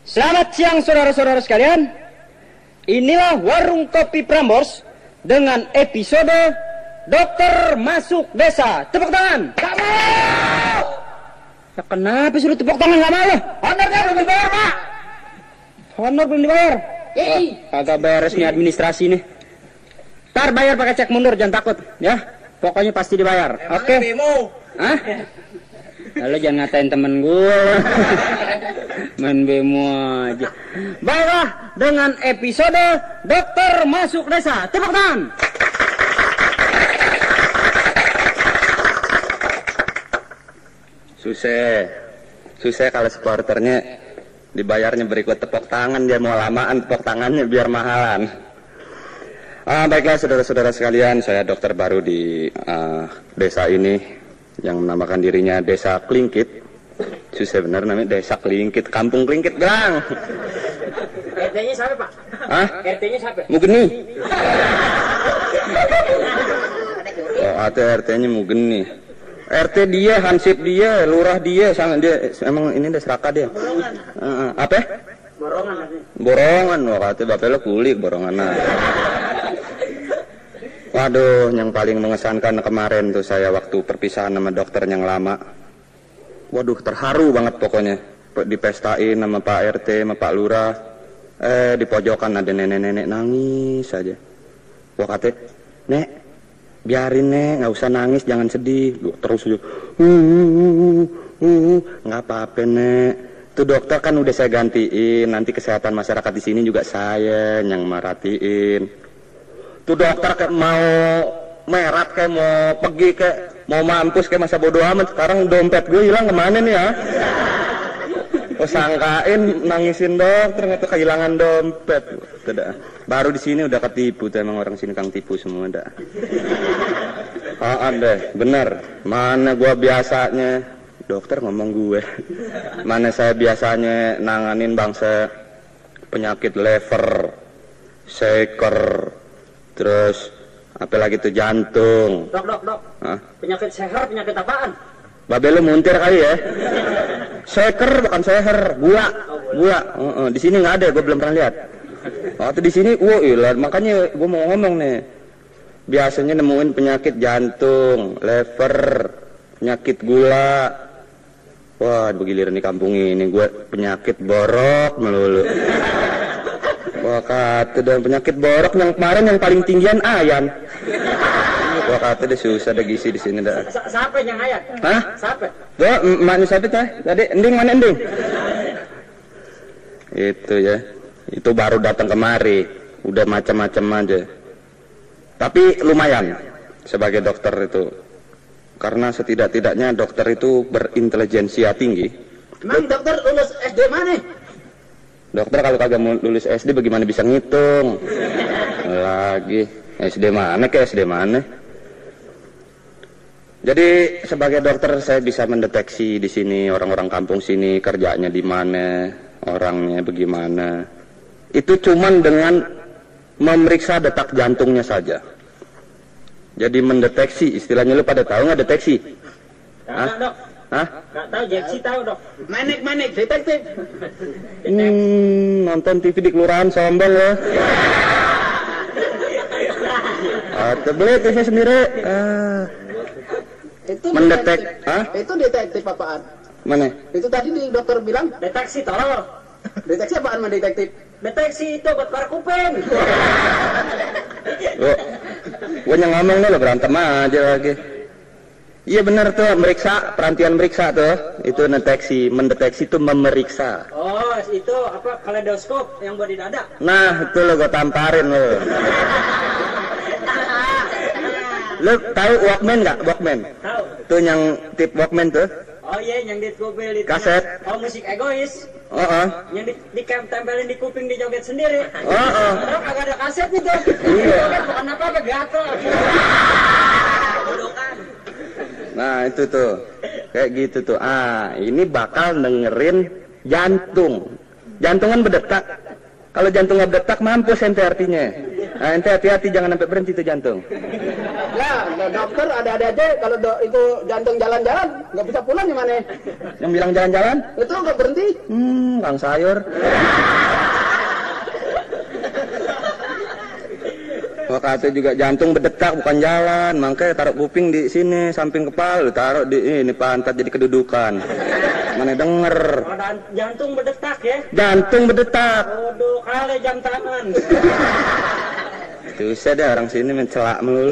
Selamat siang saudara-saudara sekalian. Inilah Warung Kopi Prambors dengan episode Dokter Masuk Desa. Tepuk tangan. Gak mau. Ya kenapa suruh tepuk tangan gak mau? Honornya belum dibayar, Pak. Honor belum dibayar. Kagak beres nih administrasi nih. Ntar bayar pakai cek mundur, jangan takut ya. Pokoknya pasti dibayar. Oke. Hah? Lalu jangan ngatain temen gue. Main bemo aja. Baiklah, dengan episode Dokter Masuk Desa. Tepuk tangan. Susah kalau supporternya dibayarnya berikut tepuk tangan. Dia mau lamaan tepuk tangannya biar mahalan. Baiklah saudara-saudara sekalian, saya dokter baru di desa ini yang menamakan dirinya Desa Klingkit. Susah bener namanya Desa Klingkit, Kampung Klingkit, Gang. RT-nya siapa, Pak? Hah? RT-nya siapa? Mugeni. Oh, RT-nya Mugeni. RT dia, Hansip dia, lurah dia, sama dia. Emang ini Desraka dia. Borongan. Apa? Borongan. Borongan, wah katanya bapak lo kulik borongan. Waduh, yang paling mengesankan kemarin tuh saya waktu perpisahan sama dokter yang lama. Waduh, terharu banget pokoknya. Dipestain sama Pak RT, sama Pak Lurah. Di pojokan ada nenek-nenek nangis saja. Wah katanya, Nek, biarin Nek, nggak usah nangis, jangan sedih. Terus aja, nggak apa-apa Nek. Tuh dokter kan udah saya gantiin. Nanti kesehatan masyarakat di sini juga saya yang merhatiin. Tuh dokter kayak mau merat, kayak mau pergi, kayak mau mampus, kayak masa bodoh amat. Sekarang dompet gue hilang kemana nih ya? Oh sangkain nangisin dokter, nggak tuh kehilangan dompet. Tidak. Baru di sini udah ketipu tuh, emang orang sini kang tipu semua dah. Deh, bener. Mana gue biasanya dokter ngomong gue. Mana saya biasanya nanganin bangsa penyakit lever, shaker. Terus apalagi tuh jantung. Dok. Hah? Penyakit seher, penyakit apaan? Babe lu muntir kali ya. Seker bukan seher, gula. Di sini nggak ada, gue belum pernah lihat. Waktu di sini, ilah, makanya gue mau ngomong nih. Biasanya nemuin penyakit jantung, lever, penyakit gula. Wah, begiliran di kampung ini gue penyakit borok melulu. Wah kata dan penyakit borok yang kemarin yang paling tinggian ayam. Wah kata deh susah ada gizi di sini dah. Siapa yang ayat? Hah? Siapa? Wah mana siapa teh? Tadi ending mana ending? Itu ya. Itu baru datang kemari. Udah macam-macam aja. Tapi lumayan sebagai dokter itu. Karena setidak-tidaknya dokter itu berintelijensia tinggi. Emang dokter lulus SD mana? Dokter kalau kagak mau lulus SD bagaimana bisa ngitung? Lagi SD mana ke SD mana? Jadi sebagai dokter saya bisa mendeteksi di sini orang-orang kampung sini kerjanya di mana, orangnya bagaimana. Itu cuman dengan memeriksa detak jantungnya saja. Jadi mendeteksi, istilahnya lu pada tahu nggak deteksi? Hah? Dok. Hah? Nggak tahu, Jeksi tahu dok. Manik, detektif. Nonton TV di kelurahan sombong ya. Beli TV sendiri. Itu mendetek, itu detektif apaan? Mana? Itu tadi di dokter bilang deteksi tolong. Deteksi apaan mah detektif? Deteksi itu buat para kuping. Gue yang ngomong lo berantem aja lagi. Iya benar tuh, meriksa, perantian meriksa tuh. Itu deteksi, mendeteksi itu memeriksa. Oh, itu apa, kaleidoskop yang buat di dada? Nah, itu lo gue tamparin lo. Lo tahu Walkman nggak? Walkman? Tahu. Tuh yang tip Walkman tuh. Oh iya, yang di kuping di kaset. Oh, musik egois. Yang ditempelin di kuping dijoget sendiri. Terus kagak ada kaset itu. Iya. Bukan apa-apa, gatel. Nah itu tuh kayak gitu tuh. Ini bakal dengerin jantung. Jantungan berdetak. Kalau jantungnya berdetak mampus ente artinya. Ente hati-hati jangan sampai berhenti tuh jantung. Lah dokter ada aja kalau itu jantung jalan-jalan nggak bisa pulang gimana? Yang bilang jalan-jalan? Itu nggak berhenti? Kang sayur. Wah kata juga jantung berdetak bukan jalan, makanya taruh kuping di sini samping kepala, taruh di ini pantat jadi kedudukan. Mana denger? Oh, jantung berdetak ya? Jantung berdetak. Waduh, kali jam tangan. Susah deh orang sini mencelak melulu.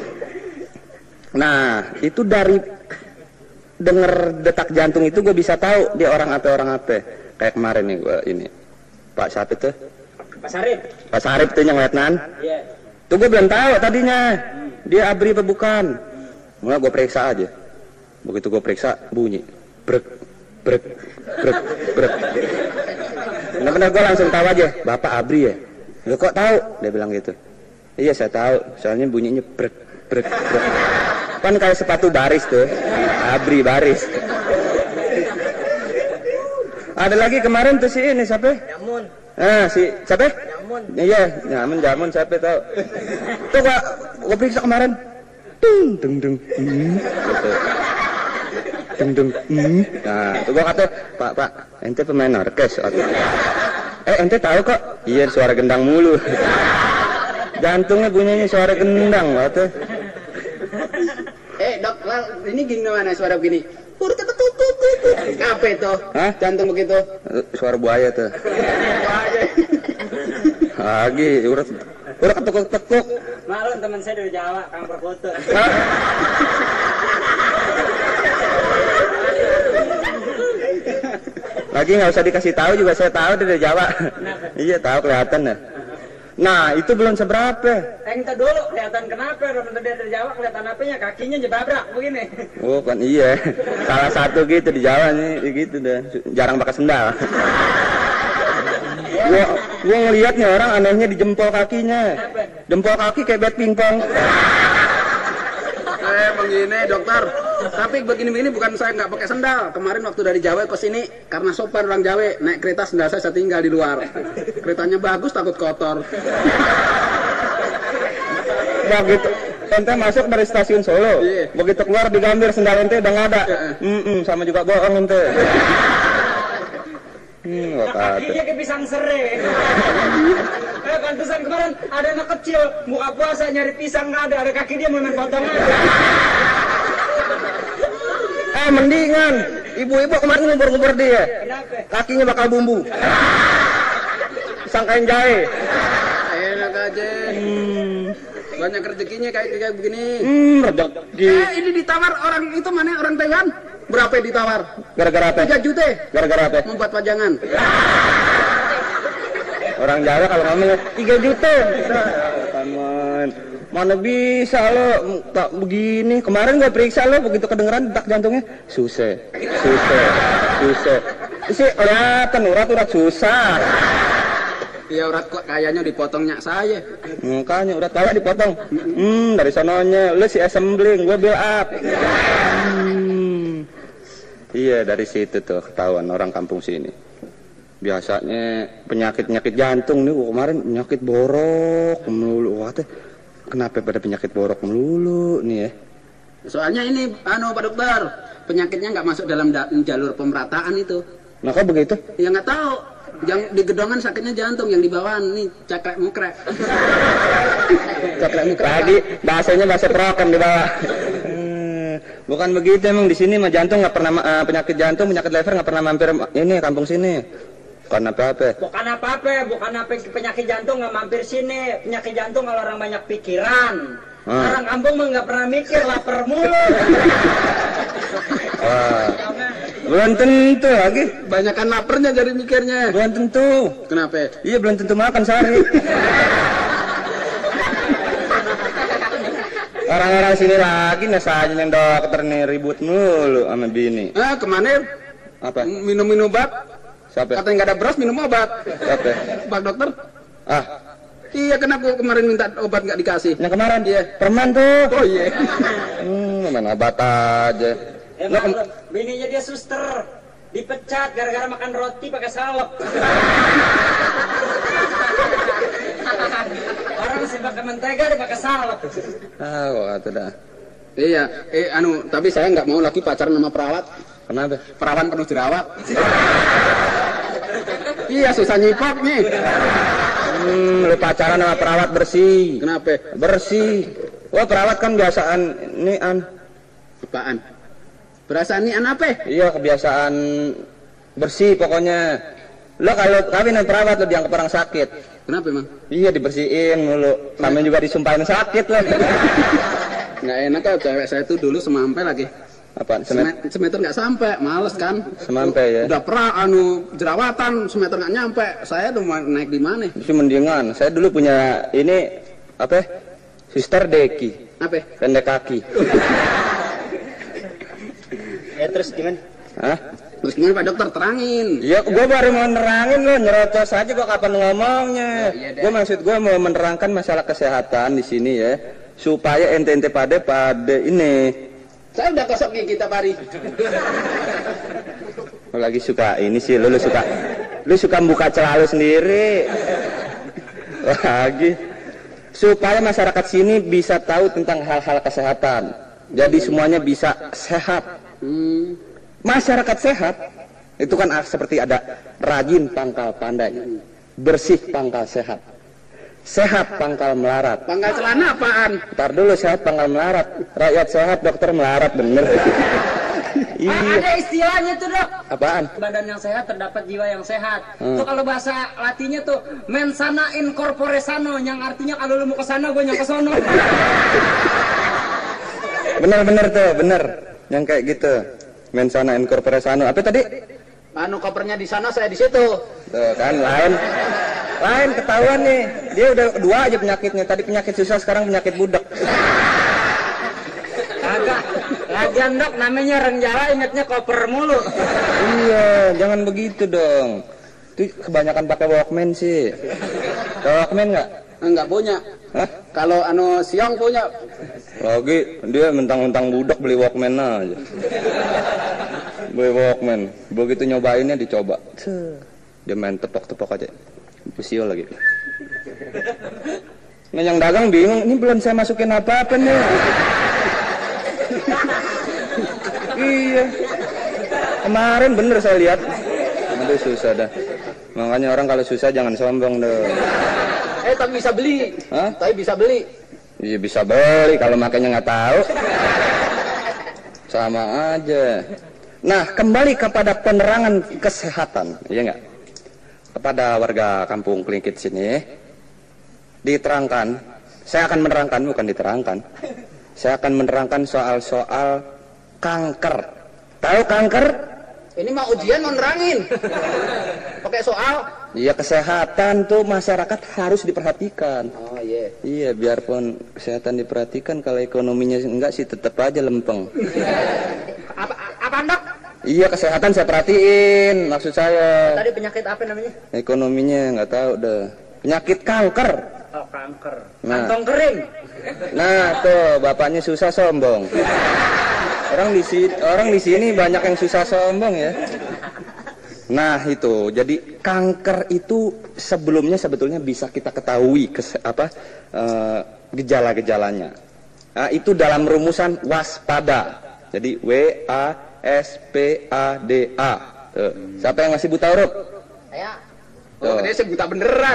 Nah, itu dari denger detak jantung itu gue bisa tahu dia orang apa. Kayak kemarin nih gue ini. Pak siapa itu? Pak Sarip. Pak Sarip tuh yang ngeliat Iya. Tuh gue belum tahu tadinya. Dia abri apa bukan. Mulai gue periksa aja. Begitu gue periksa bunyi. Brek. Benar-benar gue langsung tahu aja. Bapak abri ya? Lo kok tahu? Dia bilang gitu. Iya saya tahu. Soalnya bunyinya brek. Kan kayak sepatu baris tuh. Abri baris. Ada lagi kemarin tuh si ini siapa? Jamun. Si siapa? Jamun. Iya, jamun siapa tahu. Tuh gua periksa kemarin. Dung. Gitu. Dung. Nah, tuh gua kata, Pak, ente pemain orkes. Ente tahu kok? Iya, suara gendang mulu. Jantungnya bunyinya suara gendang, kata. Dok, ini gimana suara begini? Apa itu? Hah? Jantung begitu? Suara buaya tuh. Lagi, udah ketukuk-tekuk. Malu teman saya dari Jawa, Kang Perfoto. Lagi nggak usah dikasih tahu juga saya tahu dia dari Jawa. Iya tahu kelihatan ya. Nah itu belum seberapa. Ente dulu kelihatan kenapa? Orang tadi dari Jawa kelihatan apanya? Kakinya jebabrak begini. Oh kan iya. Salah satu gitu di Jawa nih gitu deh. Jarang pakai sendal. Gua ngelihatnya orang anehnya di jempol kakinya. Jempol kaki kayak bat pingpong. Begini dokter, tapi begini bukan saya nggak pakai sendal. Kemarin waktu dari Jawa ke sini karena sopan orang Jawa naik kereta sendal saya tinggal di luar. Keretanya bagus takut kotor. Begitu ente masuk dari stasiun Solo, begitu keluar di Gambir sendal ente udah nggak ada. Sama juga bohong ente. Kakinya kayak pisang serai. Pantesan kemarin ada anak kecil buka puasa nyari pisang nggak ada kaki dia mau main potong aja. Mendingan ibu-ibu kemarin ngubur-ngubur dia. Kenapa? Kakinya bakal bumbu. Sangkain jahe. Enak aja. Banyak rezekinya kayak begini. Rezeki. Ini ditawar orang itu mana orang Taiwan? Berapa ditawar? Gara-gara apa? 3 juta. Gara-gara apa? Membuat pajangan. Orang Jawa kalau ngomongnya 3 juta. Mana bisa lo tak begini. Kemarin gue periksa lo begitu kedengeran detak jantungnya susah. Isi kelihatan urat susah. Iya urat kok kayaknya dipotongnya saya. Makanya urat kaya dipotong. Dari sononya lu si assembling, gue build up. Iya dari situ tuh ketahuan orang kampung sini. Biasanya penyakit jantung nih kemarin penyakit borok melulu. Kenapa pada penyakit borok melulu nih ya? Soalnya ini Pak Dokter, penyakitnya nggak masuk dalam jalur pemerataan itu. Nah kok begitu? Ya nggak tahu. Yang di gedongan sakitnya jantung, yang di bawah nih cakrek mukrek. Cakrek mukrek. Tadi bahasanya bahasa prokem di bawah. Bukan begitu emang di sini mah jantung nggak pernah penyakit jantung, penyakit lever nggak pernah mampir ini kampung sini. Bukan apa-apa. Bukan apa penyakit jantung nggak mampir sini. Penyakit jantung kalau orang banyak pikiran. Orang kampung mah nggak pernah mikir, lapar mulu. Belum tentu lagi. Banyakan laparnya jadi mikirnya. Belum tentu. Kenapa? Iya belum tentu makan sehari. Orang-orang sini lagi nasanya yang dokter nih ribut mulu sama bini. Kemana? Apa? Minum obat. Siapa? Katanya nggak ada beras minum obat. Siapa? Pak Dokter. Iya kenapa kemarin minta obat nggak dikasih? Yang kemarin Iya. Perman tuh. Oh iya. Mana obat aja. Bininya dia suster. Dipecat gara-gara makan roti pakai salep. Orang masih pakai mentega, dia pakai salep. Ah, kok dah. Iya, tapi saya nggak mau lagi pacaran sama perawat. Kenapa? Perawan penuh jerawat. Iya, susah nyipoknya. Lu pacaran sama perawat bersih. Kenapa? Bersih. Wah, perawat kan biasaan ini Apaan? Perasaan ini apa? Iya, kebiasaan bersih pokoknya. Lo kalau kawin dengan perawat lo dianggap orang sakit. Kenapa emang? Iya, dibersihin mulu. Kami juga disumpahin sakit lo. Nggak enak ya, cewek saya tuh dulu semampe lagi. Apaan? Semeter nggak sampai, males kan? Semampe ya. Udah jerawatan, semeter nggak nyampe. Saya udah mau naik di mana? Itu mendingan. Saya dulu punya ini apa? Suster Deki. Apa? Pendek kaki. Terus gimana? Hah? Terus gimana Pak Dokter, terangin. Ya, gue baru mau nerangin lo, nyerocos aja gue kapan ngomongnya. Maksud gue mau menerangkan masalah kesehatan di sini ya, supaya ente pada ini. Saya udah kosong nih kita pari. Lo lagi suka ini sih, lu suka buka celah lu sendiri. Lagi supaya masyarakat sini bisa tahu tentang hal-hal kesehatan. Jadi semuanya bisa sehat. Masyarakat sehat itu kan seperti ada rajin pangkal pandai, bersih pangkal sehat, sehat pangkal melarat. Pangkal celana apaan? Ntar dulu, sehat pangkal melarat. Rakyat sehat, dokter melarat, bener. Iya. Ada istilahnya tuh dok. Apaan? Badan yang sehat terdapat jiwa yang sehat. Tuh kalau bahasa Latinnya tuh mensana in corpore sano, yang artinya kalau lu mau ke sana gue yang ke sono. Bener tuh, bener. Yang kayak gitu. Mensana in corpore sano. Apa tadi? Kopernya di sana, saya di situ. Tuh kan, lain ketahuan nih. Dia udah 2 aja penyakitnya. Tadi penyakit susah, sekarang penyakit budak. Agak lagian dok, namanya orang Jawa ingatnya koper mulu. Iya, jangan begitu dong. Itu kebanyakan pakai Walkman sih. Walkman nggak? Enggak punya. Hah? Kalau siang punya. Lagi dia mentang-mentang budak beli Walkman aja. Beli Walkman. Begitu nyobainnya dicoba. Dia main tepok-tepok aja. Pusio lagi. Nah, yang dagang bingung, ini belum saya masukin apa-apa nih. Iya. Kemarin bener saya lihat. Aduh, susah dah. Makanya orang kalau susah jangan sombong dong. Tapi bisa beli. Hah? Tapi bisa beli. Iya bisa beli, kalau makanya nggak tahu. Sama aja. Nah, kembali kepada penerangan kesehatan, iya nggak? Kepada warga kampung Kelingkit sini, diterangkan, saya akan menerangkan, bukan diterangkan. Saya akan menerangkan soal-soal kanker. Tahu kanker? Ini mau ujian mau nerangin. Pakai soal. Iya, kesehatan tuh masyarakat harus diperhatikan. Oh iya. Iya, biarpun kesehatan diperhatikan, kalau ekonominya enggak sih tetap aja lempeng. Apaan dok? Iya, kesehatan saya perhatiin, maksud saya. Tadi penyakit apa namanya? Ekonominya nggak tahu deh. Penyakit kanker. Oh, kanker. Nah. Kantong kering. Nah, tuh bapaknya susah sombong. Orang di sini banyak yang susah sombong ya. Nah, itu. Jadi kanker itu sebetulnya bisa kita ketahui gejala-gejalanya. Nah, itu dalam rumusan waspada. Jadi WASPADA. Siapa yang masih buta huruf? Saya. Oh, ini saya buta beneran.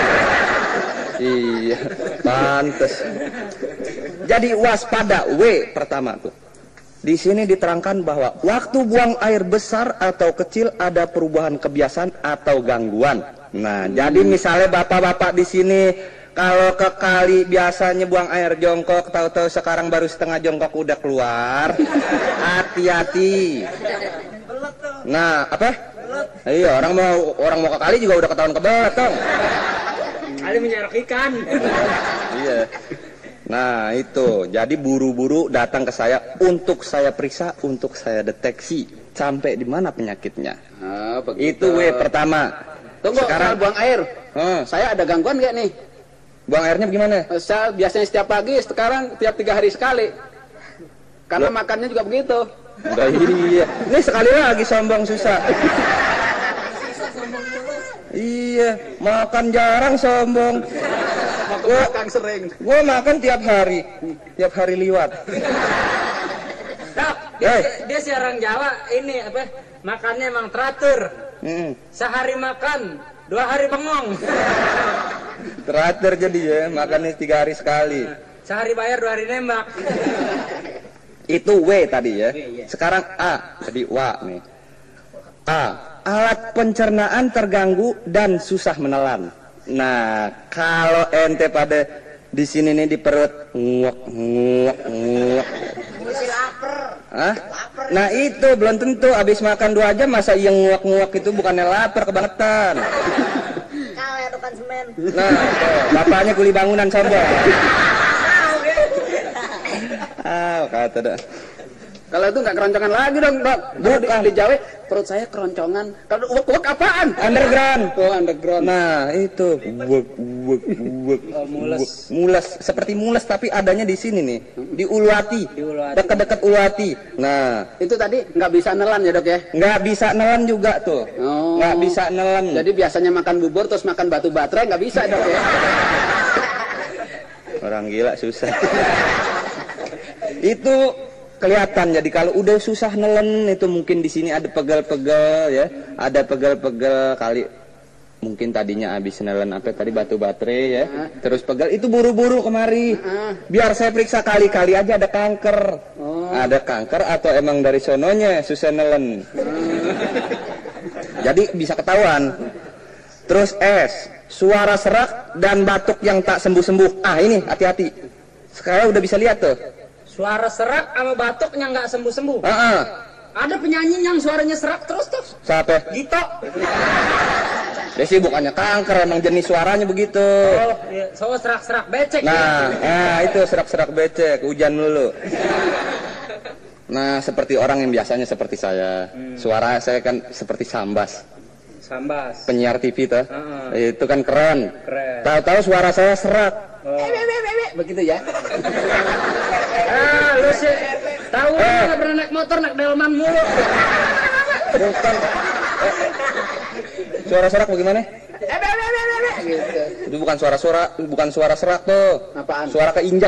Iya, pantes. Jadi waspada, W pertama tuh. Di sini diterangkan bahwa waktu buang air besar atau kecil ada perubahan kebiasaan atau gangguan. Nah, jadi misalnya bapak-bapak di sini kalau ke kali biasanya buang air jongkok, tahu-tahu sekarang baru setengah jongkok udah keluar. Hati-hati. Nah, apa? Iya, orang mau ke kali juga udah ketahuan kebelet, Tong. Kali menyerok ikan. Iya. Nah, itu. Jadi buru-buru datang ke saya untuk saya periksa, untuk saya deteksi sampai di mana penyakitnya. Itu W pertama. Tunggu, sekarang buang air. Saya ada gangguan nggak nih? Buang airnya gimana? Saya biasanya setiap pagi, sekarang tiap 3 hari sekali. Karena makannya juga begitu. Udah, iya. Ini sekali lagi sombong susah. Iya, makan jarang sombong. ke belakang sering. Gua makan tiap hari liwat. Dok, dia si orang Jawa ini apa? Makannya emang teratur. Sehari makan, 2 hari bengong. Teratur jadi ya, makannya 3 hari sekali. Sehari bayar, 2 hari nembak. Itu W tadi ya. Sekarang A, jadi wa nih. A, alat pencernaan terganggu dan susah menelan. Nah, kalau ente pada di sini nih di perut nguak. Mesti lapar. Hah? Nah itu belum tentu habis makan 2 jam masa yang nguak itu bukannya lapar kebangetan. Kau ya tukang semen. Nah, tuh, bapaknya kuli bangunan sombong. Kata dah. Kalau itu nggak keroncongan lagi dong, Dok. Bukan. Di Jawa perut saya keroncongan. Kalau uwek apaan? Underground. Oh, underground. Nah, itu mules, seperti mules tapi adanya di sini nih, di ulu hati. Dekat-dekat ulu hati. Nah, Itu tadi nggak bisa nelan ya, Dok ya? nggak bisa nelan juga tuh. Oh. Nggak bisa nelan. Jadi biasanya makan bubur terus makan batu baterai nggak bisa, Dok ya? Orang gila susah. Itu kelihatan. Jadi kalau udah susah nelen itu mungkin di sini ada pegel-pegel ya, ada pegel-pegel kali. Mungkin tadinya habis nelen apa tadi batu baterai ya, terus pegel itu buru-buru kemari. Biar saya periksa kali-kali aja ada kanker. Ada kanker atau emang dari sononya susah nelen. Jadi bisa ketahuan. Terus S, suara serak dan batuk yang tak sembuh-sembuh. Ah ini hati-hati. Sekarang udah bisa lihat tuh. Suara serak sama batuknya nggak sembuh-sembuh. Ada penyanyi yang suaranya serak terus tuh. Siapa? Gito. Dia sih bukannya kanker, emang jenis suaranya begitu. Oh, iya. So serak-serak becek. Nah, itu serak-serak becek, hujan dulu. Nah, seperti orang yang biasanya seperti saya. Suara saya kan seperti Sambas. Sambas. Penyiar TV tuh. Itu kan keren. Keren. Tahu-tahu suara saya serak. Begitu ya? Lu sih tahu nggak pernah naik motor, naik delman mulu. Bukan. Suara serak bagaimana? Gitu. Itu bukan suara serak tuh. Apaan? Suara keinjak.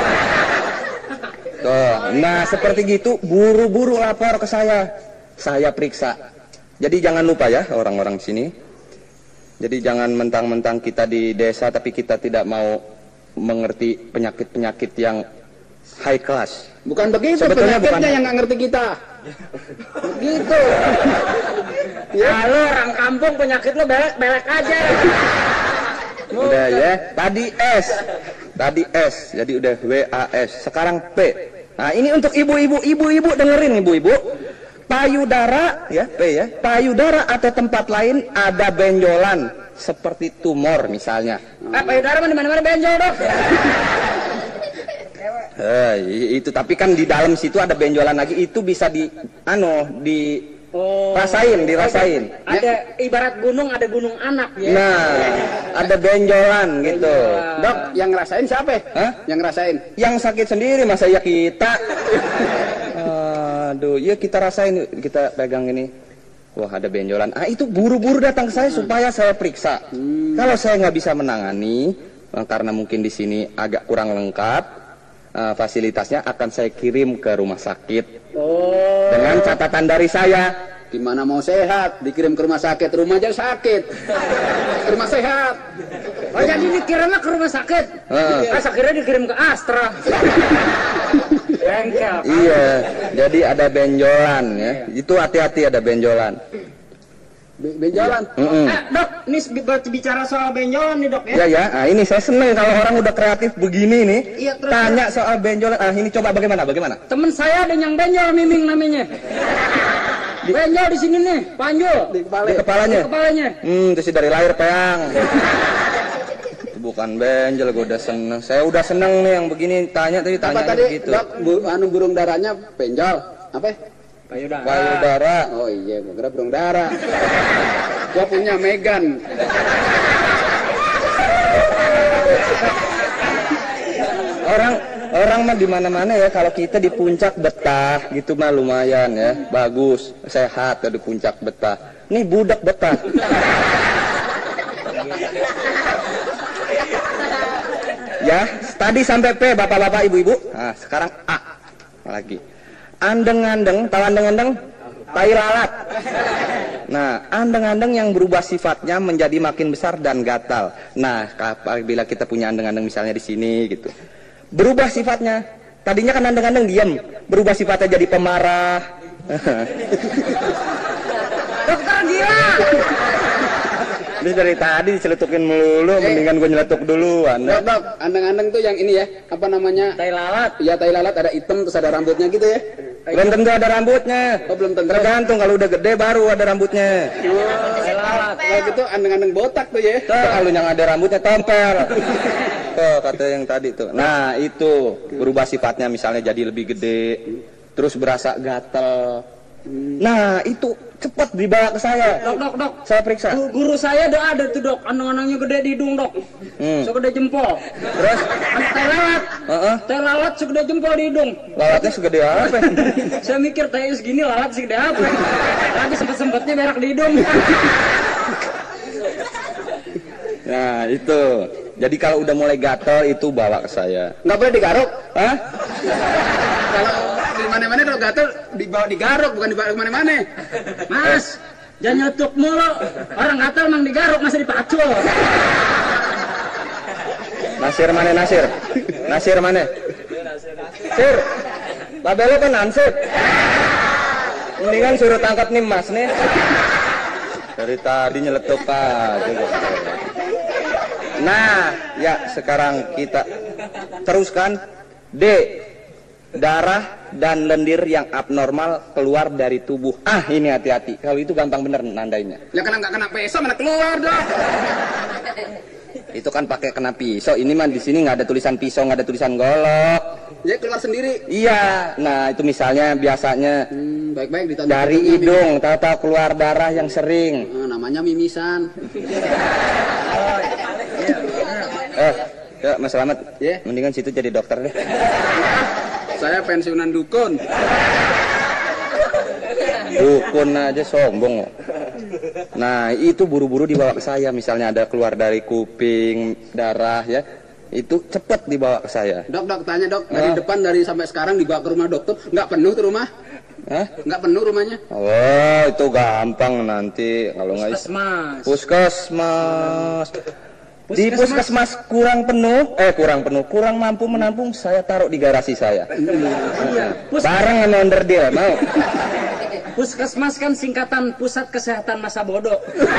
Tuh. Nah, seperti gitu buru-buru lapor ke saya. Saya periksa. Jadi jangan lupa ya orang-orang sini. Jadi jangan mentang-mentang kita di desa tapi kita tidak mau mengerti penyakit-penyakit yang high class. Bukan begitu, Sebetulnya penyakitnya bukan. yang nggak ngerti kita. Begitu. Ya lu orang kampung penyakit lu belek aja. Udah ya. Tadi S. Jadi udah WAS. Sekarang P. Nah, ini untuk ibu-ibu dengerin ibu-ibu. Payudara ya, P ya. Payudara atau tempat lain ada benjolan seperti tumor misalnya. Payudara di mana-mana benjol, Dok. Itu tapi kan di dalam situ ada benjolan lagi, itu bisa dirasain. Ada ibarat gunung, ada gunung anak ya. Nah, ada benjolan gitu. Dok, yang ngerasain siapa? Hah? Yang ngerasain? Yang sakit sendiri masa ya kita. Aduh, ya kita rasain, kita pegang ini. Wah, ada benjolan. Itu buru-buru datang ke saya supaya saya periksa. Kalau saya nggak bisa menangani, karena mungkin di sini agak kurang lengkap, fasilitasnya akan saya kirim ke rumah sakit. Dengan catatan dari saya. Gimana mau sehat? Dikirim ke rumah sakit, rumah aja sakit. Rumah sehat. Oh, jadi dikirimnya ke rumah sakit. Pas akhirnya dikirim ke Astra. Bengkel. Iya, jadi ada benjolan ya. Itu hati-hati ada benjolan. Benjolan. Dok, ini bicara soal benjolan nih, Dok ya. Ya. Nah, ini saya seneng kalau orang udah kreatif begini nih. Iya, terus tanya soal benjolan. Ini coba bagaimana? Temen saya ada yang benjol, Miming namanya. Benjol di sini nih, panjul. Di kepalanya. Kepalanya. Itu sih dari lahir peang. Bukan benjol, gue udah seneng. Saya udah seneng nih yang begini tanya Apa tanya tadi? begitu. Dok, burung darahnya benjol. Apa? Payudara. Oh iya, gue kira burung dara. Gue punya Megan. Orang mah di mana-mana ya, kalau kita di puncak betah gitu mah lumayan ya, bagus, sehat di puncak betah. Nih budak betah. Ya, tadi sampai P, bapak-bapak, ibu-ibu. Nah, sekarang A lagi. Andeng-andeng, tahu andeng-andeng? Tai lalat. Nah, andeng-andeng yang berubah sifatnya menjadi makin besar dan gatal. Nah, apabila kita punya andeng-andeng misalnya di sini gitu. Berubah sifatnya. Tadinya kan andeng-andeng diam, berubah sifatnya jadi pemarah. Dokter gila. Ini dari tadi diseletukin melulu, mendingan gue nyeletuk duluan. Dok, andeng-andeng tuh yang ini ya, apa namanya? Tai lalat. Iya, tai lalat ada hitam terus ada rambutnya gitu ya. Belum tentu ada rambutnya. Oh, belum tentu. Tergantung, kalau udah gede baru ada rambutnya. Tai lalat. Kalau gitu andeng-andeng botak tuh ya. Tuh, kalau yang ada rambutnya tempel. Tuh, kata yang tadi tuh. Nah, itu berubah sifatnya misalnya jadi lebih gede, terus berasa gatel. Nah, itu cepat dibawa ke saya. Dok. Saya periksa. Guru saya ada tuh dok, andang-andangnya gede di hidung dok. Segede jempol. Terus? Tai lalat. Tai lalat segede jempol di hidung. Lalatnya segede apa? Saya mikir tai segini lalat segede apa? Lagi sempet-sempetnya berak di hidung. Nah, itu. Jadi kalau udah mulai gatel itu bawa ke saya. Nggak boleh digaruk. Hah? Kalau di mana-mana kalau gatel dibawa digaruk, bukan dibawa ke mana-mana. Mas, jangan nyetuk mulu. Orang gatal emang digaruk, masa dipacul. Nasir mana Nasir? Nasir mana? Sir, babelo kan ansip. Mendingan suruh tangkap nih mas nih. Dari tadi nyeletuk aja. Nah, ya sekarang kita teruskan. D. Darah dan lendir yang abnormal keluar dari tubuh. Ah, ini hati-hati. Kalau itu gampang bener nandainya. Ya karena nggak kena pisau mana keluar dong. Itu kan pakai kena pisau. Ini mah di sini nggak ada tulisan pisau, nggak ada tulisan golok. Ya keluar sendiri. Iya. Nah, itu misalnya biasanya Baik-baik ditanda. dari hidung, tahu-tahu keluar darah yang sering. Namanya mimisan. Ya, Mas Slamet. Ya. Mendingan situ jadi dokter deh. Saya pensiunan dukun. Dukun aja sombong. Nah, itu buru-buru dibawa ke saya. Misalnya ada keluar dari kuping, darah ya. Itu cepat dibawa ke saya. Dok, tanya dok. Dari depan dari sampai sekarang dibawa ke rumah dokter. Nggak penuh tuh rumah? Hah? Nggak penuh rumahnya? Oh, itu gampang nanti. Kalau nggak Puskesmas. Di puskesmas kurang mampu menampung, saya taruh di garasi saya. Bareng sama onderdil, mau? Puskesmas kan singkatan Pusat Kesehatan Masa Bodoh.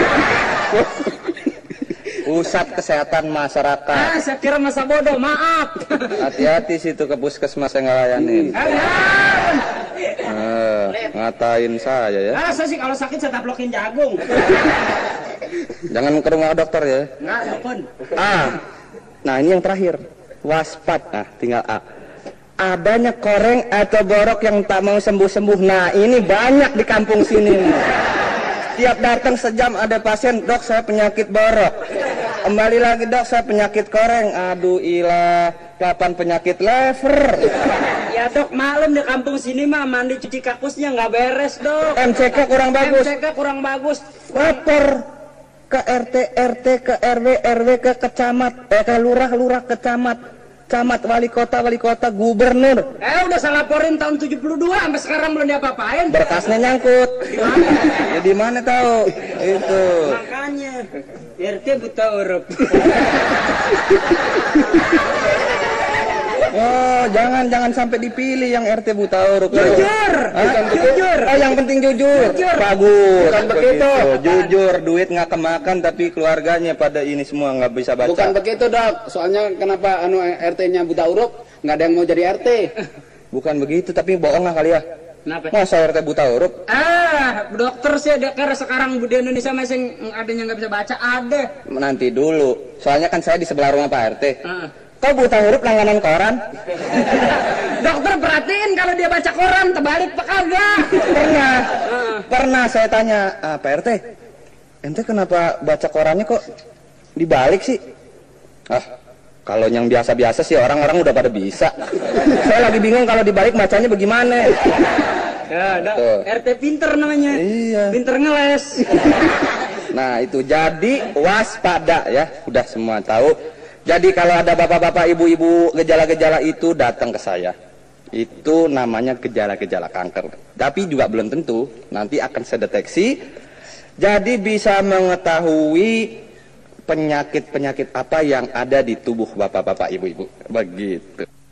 Pusat Kesehatan Masyarakat. Saya kira masa bodoh, maaf. Hati-hati situ ke puskesmas yang ngelayanin. Ngatain saya ya. Saya sih kalau sakit saya tablokin jagung. Jangan ke rumah dokter ya. Enggak, telepon. Nah ini yang terakhir. Waspada. Nah, tinggal A. Adanya koreng atau borok yang tak mau sembuh-sembuh. Nah, ini banyak di kampung sini. Tiap datang sejam ada pasien, dok saya penyakit borok. Kembali lagi dok saya penyakit koreng. Aduh ilah, kapan penyakit lever? Ya dok, maklum di kampung sini mah mandi cuci kakusnya nggak beres dok. MCK kurang bagus. MCK kurang bagus. Lapor ke RT, ke RW, ke kecamat, ke lurah, kecamat, wali kota, gubernur. Udah saya laporin tahun 72 sampai sekarang belum diapa-apain. Berkasnya nyangkut. Ya di mana tahu? Itu. Makanya RT buta huruf. Oh, jangan sampai dipilih yang RT buta huruf. Jujur. Jujur. Oh, yang penting jujur. Jujur. Bagus. Bukan begitu. Jujur, duit nggak kemakan tapi keluarganya pada ini semua nggak bisa baca. Bukan begitu dok. Soalnya kenapa RT-nya buta huruf? Nggak ada yang mau jadi RT. Bukan begitu, tapi bohong lah kali ya. Kenapa? Masa RT buta huruf? Dokter sih ada karena sekarang di Indonesia masih ada yang nggak bisa baca ada. Nanti dulu. Soalnya kan saya di sebelah rumah Pak RT. Kau buta huruf langganan koran? Dokter perhatiin kalau dia baca koran terbalik apa kagak? Pernah saya tanya, Pak RT, ente kenapa baca korannya kok dibalik sih? Kalau yang biasa-biasa sih orang-orang udah pada bisa. Saya lagi bingung kalau dibalik bacanya bagaimana. Ya, RT pinter namanya. Iya. Pinter ngeles. Nah itu jadi waspada ya, udah semua tahu. Jadi kalau ada bapak-bapak, ibu-ibu gejala-gejala itu datang ke saya. Itu namanya gejala-gejala kanker. Tapi juga belum tentu, nanti akan saya deteksi. Jadi bisa mengetahui penyakit-penyakit apa yang ada di tubuh bapak-bapak, ibu-ibu. Begitu.